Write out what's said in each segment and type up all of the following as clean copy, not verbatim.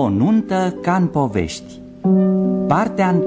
nuntă ca în povești. Partea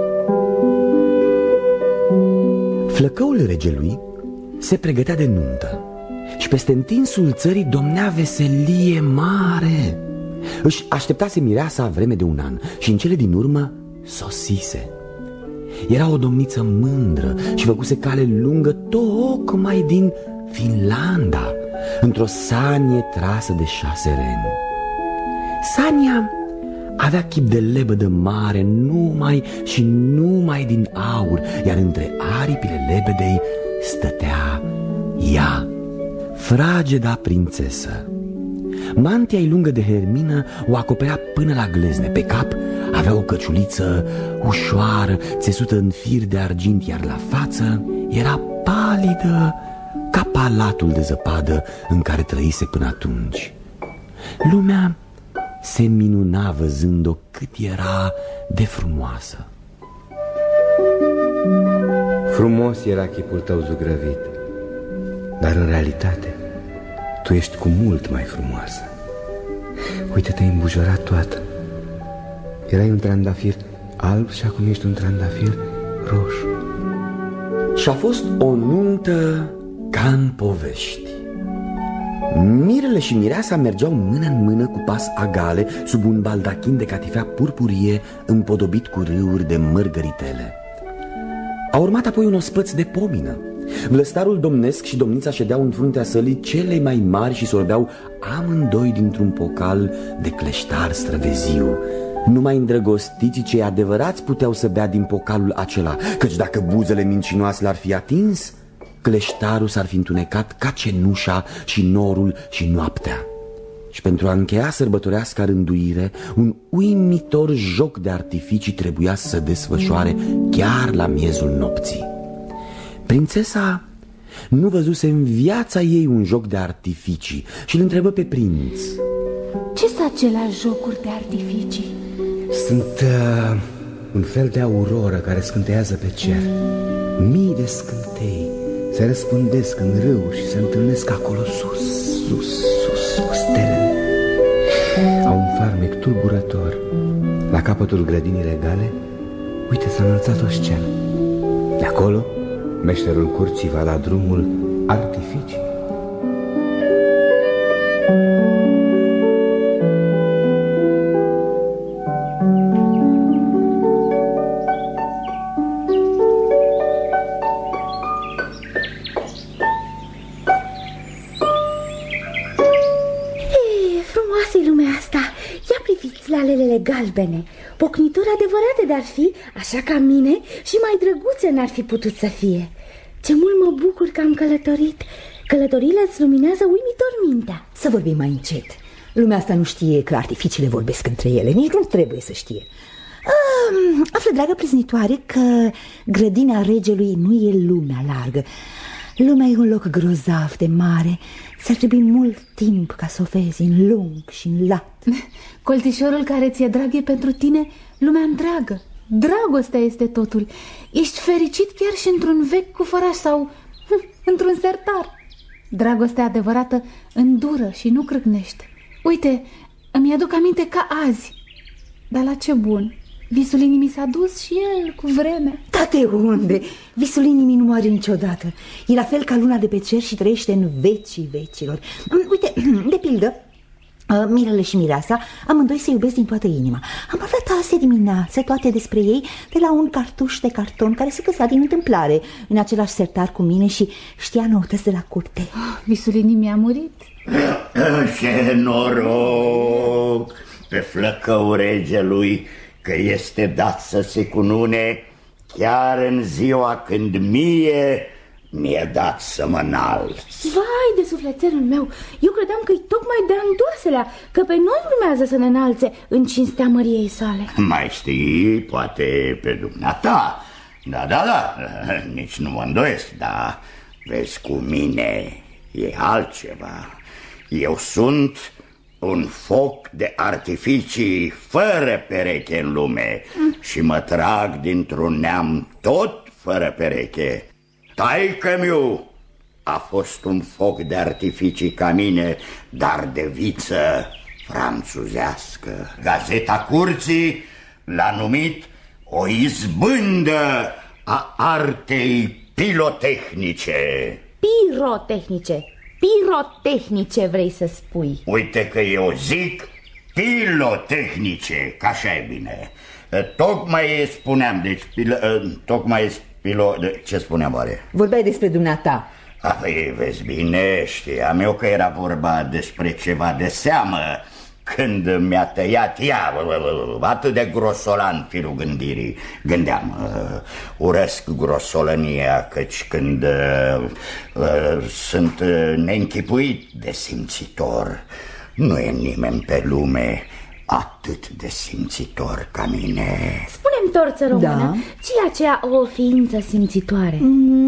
1. Flăcăul regelui se pregătea de nuntă și peste întinsul țării domnea veselie mare. Își așteptase mireasa vreme de un an și în cele din urmă sosise. Era o domniță mândră și făcuse cale lungă tocmai din Finlanda, într-o sanie trasă de 6 reni. Sania avea chip de lebădă mare numai și numai din aur, iar între aripile lebedei stătea ea, frageda prințesă. Mantia-i lungă de hermină o acoperea până la glezne. Pe cap avea o căciuliță ușoară, țesută în fir de argint, iar la față era palidă ca palatul de zăpadă în care trăise până atunci. Lumea se minuna văzând-o cât era de frumoasă. Frumos era chipul tău zugrăvit, dar în realitate tu ești cu mult mai frumoasă. Uite, te-ai îmbujorat toată. Erai un trandafir alb și acum ești un trandafir roșu. Și-a fost o nuntă ca în povești. Mirele și mireasa mergeau mână în mână cu pas agale sub un baldachin de catifea purpurie împodobit cu râuri de mărgăritele. A urmat apoi un ospăț de pomină. Vlăstarul domnesc și domnița ședeau în fruntea sălii cele mai mari și sorbeau amândoi dintr-un pocal de cleștar străveziu. Numai îndrăgostiții cei adevărați puteau să bea din pocalul acela, căci dacă buzele mincinoase l-ar fi atins, cleștarul s-ar fi întunecat ca cenușa și norul și noaptea. Și pentru a încheia sărbătorească rânduire, un uimitor joc de artificii trebuia să se desfășoare chiar la miezul nopții. Prințesa nu văzuse în viața ei un joc de artificii și îl întrebă pe prinț: ce sunt acelea jocuri de artificii? Sunt un fel de auroră care scânteiază pe cer. Mii de scântei se răspândesc în râuri și se întâlnesc acolo sus, sus, sus, cu stelele. Au un farmec tulburător. La capătul grădinii regale, uite, s-a înălțat o scenă. De acolo, meșterul curții va da drumul artificii. Lalelele galbene, pocnituri adevărate de-ar fi, așa ca mine, și mai drăguțe n-ar fi putut să fie. Ce mult mă bucur că am călătorit. Călătoriile îți luminează uimitor mintea. Să vorbim mai încet. Lumea asta nu știe că artificiile vorbesc între ele. Nici nu trebuie să știe. Află, dragă prăznitoare, că grădina regelui nu e lumea largă. Lumea e un loc grozav de mare. Ți-ar trebui mult timp ca să o vezi în lung și în lat. Colțișorul care ți-e drag e pentru tine lumea întreagă. Dragostea este totul. Ești fericit chiar și într-un vechi cufăraș sau într-un sertar. Dragostea adevărată îndură și nu crâcnește. Uite, îmi aduc aminte ca azi. Dar la ce bun! Visul inimii s-a dus și el cu vremea. Da, de unde? Visul inimii nu moare niciodată. E la fel ca luna de pe cer și trăiește în vecii vecilor. Uite, de pildă, Mirele și mireasa, amândoi se iubesc din toată inima. Am aflat azi dimineață toate despre ei de la un cartuș de carton care se găsea din întâmplare în același sertar cu mine și știa noutăți de la curte. Visul inimii a murit. Ce noroc pe flăcăul regelui că este dat să se cunune chiar în ziua când mie mi-e dat să mă înalț. Vai de sufletelul meu, eu credeam că-i tocmai de îndoaselea, că pe noi urmează să ne înalțe în cinstea măriei sale. Mai știi, poate pe dumneata. Da, nici nu mă îndoiesc, dar vezi, cu mine e altceva. Eu sunt un foc de artificii fără pereche în lume și mă trag dintr-un neam tot fără pereche. Taică-miu a fost un foc de artificii ca mine, dar de viță franțuzească. Gazeta Curții l-a numit o izbândă a artei pilotehnice. Pirotehnice vrei să spui? Uite că eu zic pilotehnice, că așa e bine. Tocmai spuneam, deci ce spuneam oare? Vorbeai despre dumneata. Păi, vezi bine, știam eu că era vorba despre ceva de seamă când mi-a tăiat ea, atât de grosolan firul gândirii. Gândeam, urăsc grosolănia, căci când sunt neînchipuit de simțitor, nu e nimeni pe lume atât de simțitor ca mine. Spune-mi, torță română, ce e aceea o ființă simțitoare?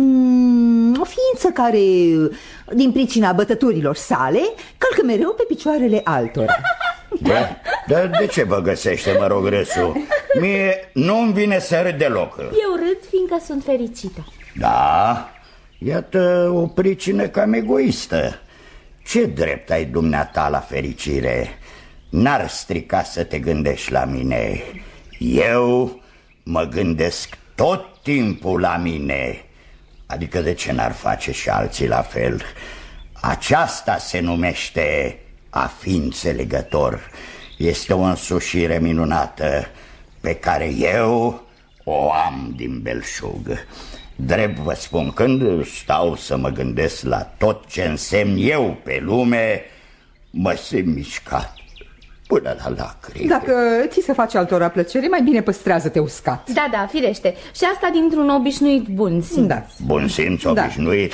O ființă care, din pricina bătăturilor sale, călcă mereu pe picioarele altora. Da, de ce vă găsește, mă rog, râsul? Mie nu-mi vine să râd deloc. Eu râd fiindcă sunt fericită. Da, iată o pricină cam egoistă. Ce drept ai dumneata la fericire? N-ar strica să te gândești la mine. Eu mă gândesc tot timpul la mine. Adică de ce n-ar face și alții la fel? Aceasta se numește a fi înțelegător. Este o însușire minunată pe care eu o am din belșug. Drept vă spun, când stau să mă gândesc la tot ce însemn eu pe lume, mă simt mișcat până la lacrimi. Dacă ți se face altora plăcere, mai bine păstrează-te uscat. Da, firește. Și asta dintr-un obișnuit bun simț. Da. Bun simț obișnuit?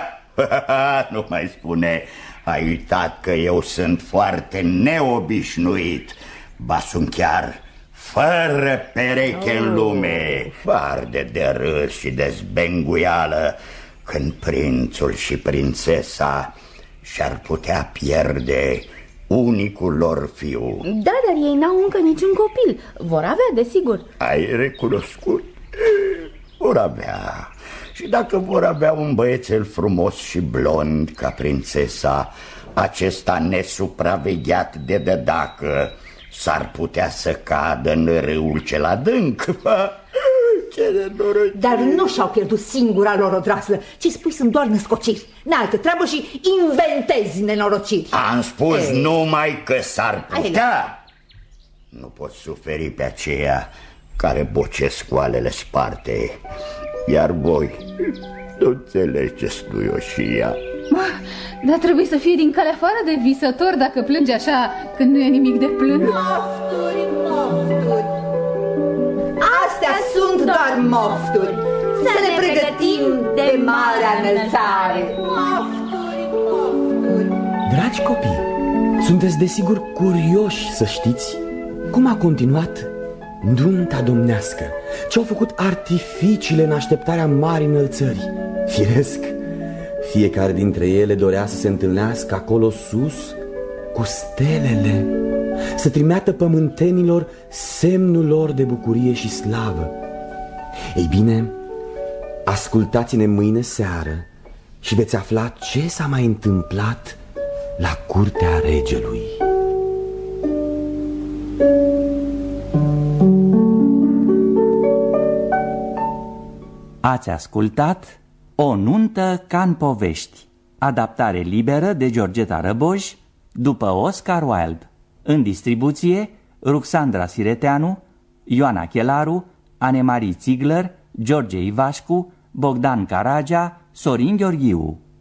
Nu mai spune. Ai uitat că eu sunt foarte neobișnuit. Ba sunt chiar fără pereche în lume. Farde de râs și de zbenguială când prințul și prințesa și-ar putea pierde unicul lor fiu. Da, dar ei n-au încă niciun copil. Vor avea, desigur. Ai recunoscut? Vor avea. Și dacă vor avea un băiețel frumos și blond ca prințesa, acesta nesupravegheat de dădacă s-ar putea să cadă în râul cel adânc. Ce nenorocire! Dar nu și-au pierdut singura lor odraslă, ci spui sunt doar născociri. N-altă treabă și inventezi nenorociri. Am spus numai că s-ar putea. Nu pot suferi pe aceea care bocesc oalele sparte. Iar voi nu înțelegeți duioșia. Dar trebuie să fie din calea afară de visător dacă plânge așa când nu e nimic de plâns. Mofturi, mofturi. Astea sunt doar mofturi. Să ne pregătim de marea înălțare. Mofturi, mofturi. Dragi copii, sunteți desigur curioși să știți cum a continuat nunta domnească, ce-au făcut artificiile în așteptarea marii înălțări. Firesc, fiecare dintre ele dorea să se întâlnească acolo sus cu stelele, să trimeată pământenilor semnul lor de bucurie și slavă. Ei bine, ascultați-ne mâine seară și veți afla ce s-a mai întâmplat la curtea regelui. Ați ascultat O nuntă ca în povești, adaptare liberă de Georgeta Răboj, după Oscar Wilde. În distribuție Ruxandra Sireteanu, Ioana Chelaru, Anemarie Ziegler, George Ivașcu, Bogdan Caragea, Sorin Gheorghiu.